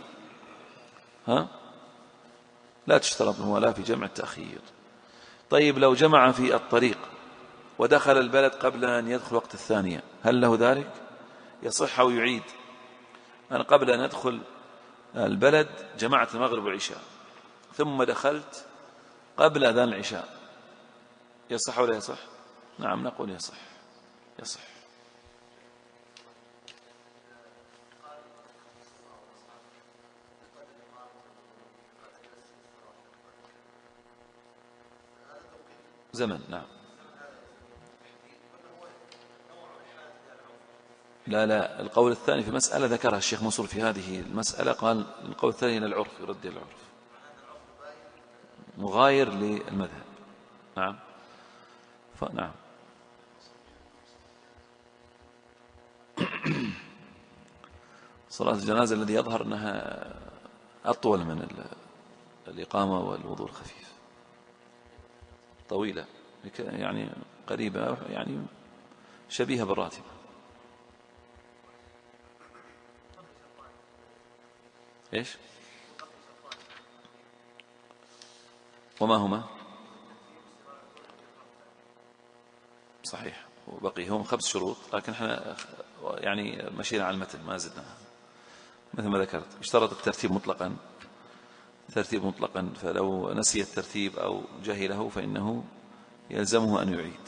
لا تشترط الموالاة في جمع التأخير. طيب لو جمع في الطريق ودخل البلد قبل أن يدخل وقت الثانية هل له ذلك؟ يصح أو يعيد؟ أنا قبل أن أدخل البلد جمعت المغرب والعشاء ثم دخلت قبل أذان العشاء، يصح ولا يصح؟ نعم نقول يصح. زمن. نعم. لا القول الثاني في مسألة ذكرها الشيخ منصور في هذه المسألة، قال القول الثاني إلى العرف، يرد إلى العرف، مغاير للمذهب. نعم. نعم. صلاة الجنازة الذي يظهر أنها أطول من الإقامة والوضوء الخفيف، طويلة يعني قريبة يعني شبيهة بالراتبة. إيش؟ وما هما؟ صحيح، وبقي هم 5 شروط، لكن احنا يعني مشينا على المتن ما زدنا. مثل ما ذكرت اشترط الترتيب مطلقا، فلو نسي الترتيب أو جهله فإنه يلزمه أن يعيد.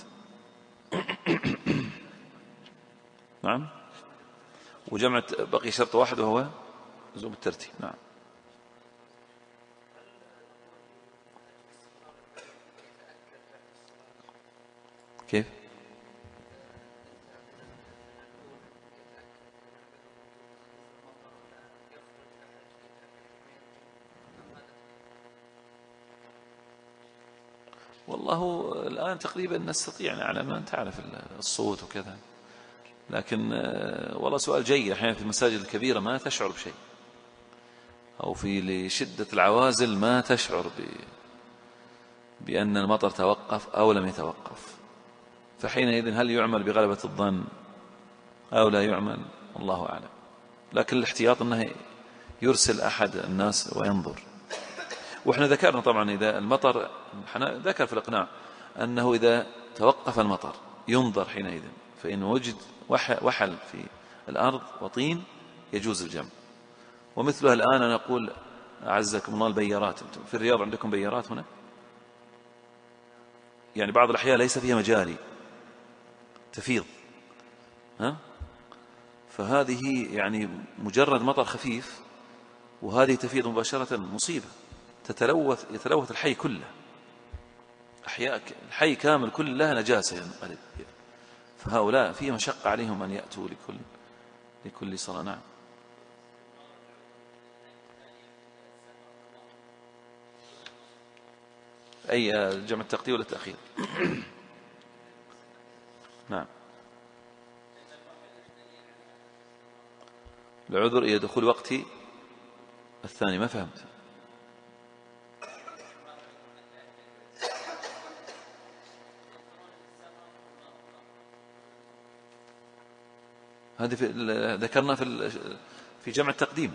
نعم. وجمع بقي شرط واحد وهو لزوم الترتيب. نعم. كيف؟ والله الآن تقريبا نستطيع نعلم، أن تعرف الصوت وكذا، لكن والله سؤال جيد. أحيانا في المساجد الكبيرة ما تشعر بشيء، أو في لشدة العوازل ما تشعر بأن المطر توقف أو لم يتوقف، فحينئذ هل يعمل بغلبة الظن أو لا يعمل؟ الله أعلم. لكن الاحتياط أنه يرسل أحد الناس وينظر. وإحنا ذكرنا طبعا إذا المطر، ذكر في الإقناع أنه إذا توقف المطر ينظر حينئذ، فإن وجد وحل في الأرض وطين يجوز الجمع. ومثلها الآن أنا أقول أعزكم الله البيارات، في الرياض عندكم بيارات هنا؟ يعني بعض الأحياء ليس فيها مجاري تفيض، فهذه يعني مجرد مطر خفيف وهذه تفيض مباشرة مصيبة، يتلوث الحي كله، أحياء الحي كامل كلها نجاسة ينقلب. فهؤلاء فيه مشقة عليهم أن يأتوا لكل صلاة. نعم. أي جمع التقديم ولا التأخير؟ نعم. العذر إلى دخول وقت الثاني. ما فهمت. هذه ذكرنا في جمع التقديم.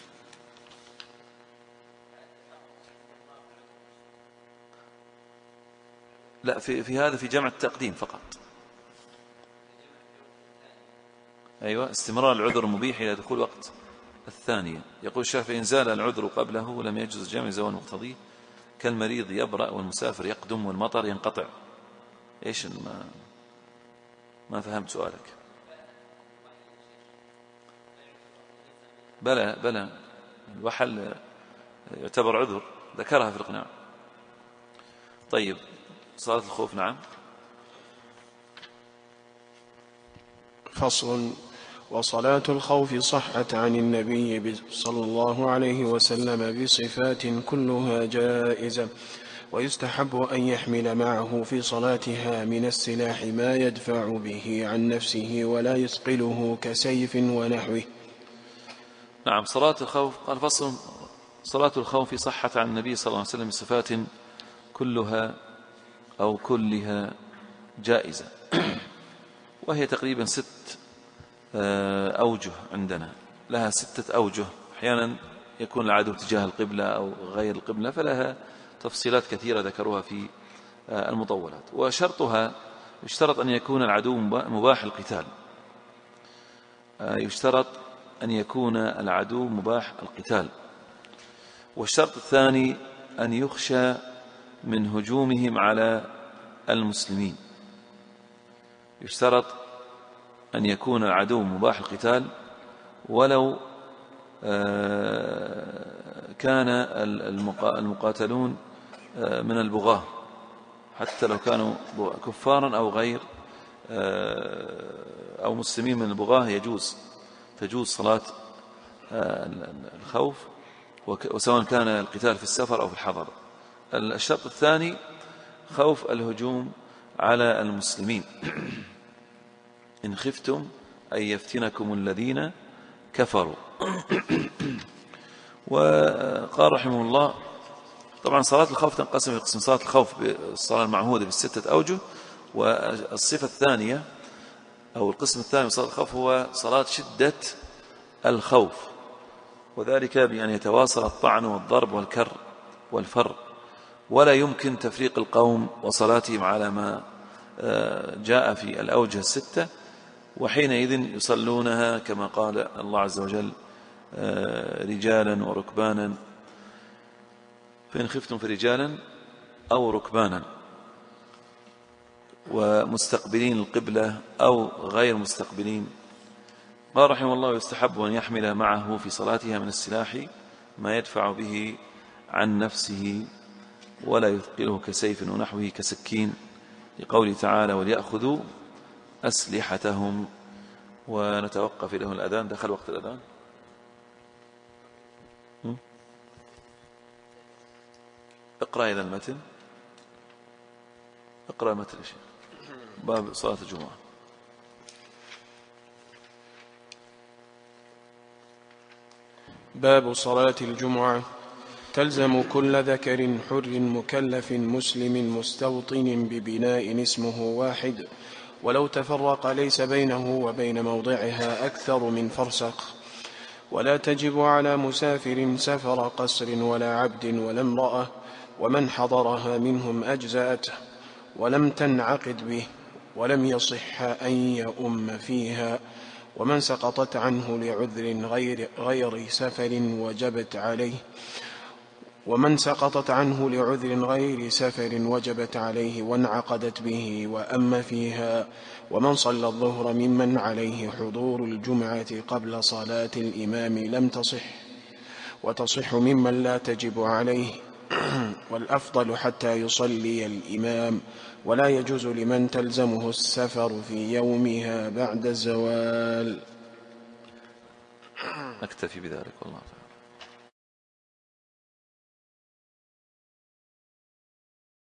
لا، في هذا في جمع التقديم فقط. أيوة، استمرار العذر المبيح إلى دخول وقت الثانية. يقول الشافعي: إن زال العذر قبله لم يجوز الجمع زوال مقتضيه، كالمريض يبرأ والمسافر يقدم والمطر ينقطع. إيش ما فهمت سؤالك. بلى الوحل يعتبر عذر، ذكرها في الإقناع. طيب، صلاة الخوف. نعم. فصل. وصلاة الخوف صحت عن النبي صلى الله عليه وسلم بصفات كلها جائزة، ويستحب أن يحمل معه في صلاتها من السلاح ما يدفع به عن نفسه ولا يثقله كسيف ونحوه. نعم. صلاة الخوف. قال: فصل. صلاة الخوف صحت عن النبي صلى الله عليه وسلم بصفات كلها أو كلها جائزة، وهي تقريبا 6 أوجه عندنا، لها 6 أوجه. أحيانا يكون العدو تجاه القبلة أو غير القبلة، فلها تفصيلات كثيرة ذكروها في المطولات. وشرطها يشترط أن يكون العدو مباح القتال، يشترط أن يكون العدو مباح القتال. والشرط الثاني أن يخشى من هجومهم على المسلمين. يشترط أن يكون العدو مباح القتال ولو كان المقاتلون من البغاة، حتى لو كانوا كفارا أو غير أو مسلمين من البغاة تجوز صلاة الخوف، وسواء كان القتال في السفر أو في الحضر. الشرط الثاني خوف الهجوم على المسلمين. إن خفتم أن يفتنكم الذين كفروا. وقال رحمه الله: طبعا صلاة الخوف تنقسم لقسم صلاة الخوف بالصلاة المعهودة ب6 أوجه، والصفة الثانية أو القسم الثاني من صلاة الخوف هو صلاة شدة الخوف، وذلك بأن يتواصل الطعن والضرب والكر والفر، ولا يمكن تفريق القوم وصلاتهم على ما جاء في الأوجه 6، وحينئذ يصلونها كما قال الله عز وجل: رجالا وركبانا، فإن خفتم فرجالا أو ركبانا، ومستقبلين القبلة أو غير مستقبلين. قال رحمه الله: يستحب أن يحمل معه في صلاتها من السلاح ما يدفع به عن نفسه ولا يثقله كسيف ونحوه كسكين، لقوله تعالى: وليأخذوا أسلحتهم. ونتوقف له الأذان. دخل وقت الأذان. اقرأ إلى المتن. اقرأ متن يا شيخ. باب صلاة الجمعة. باب صلاة الجمعة. تلزم كل ذكر حر مكلف مسلم مستوطن ببناء اسمه واحد، ولو تفرق ليس بينه وبين موضعها أكثر من فرسخ، ولا تجب على مسافر سفر قصر ولا عبد ولا امرأة، ومن حضرها منهم أجزأته ولم تنعقد به، ولم يصح أن يؤم فيها، ومن سقطت عنه لعذر غير سفر وجبت عليه وانعقدت به وأم فيها، ومن صلى الظهر ممن عليه حضور الجمعة قبل صلاة الإمام لم تصح، وتصح ممن لا تجب عليه والأفضل حتى يصلي الإمام، ولا يجوز لمن تلزمه السفر في يومها بعد الزوال. نكتفي بذلك والله تعالى.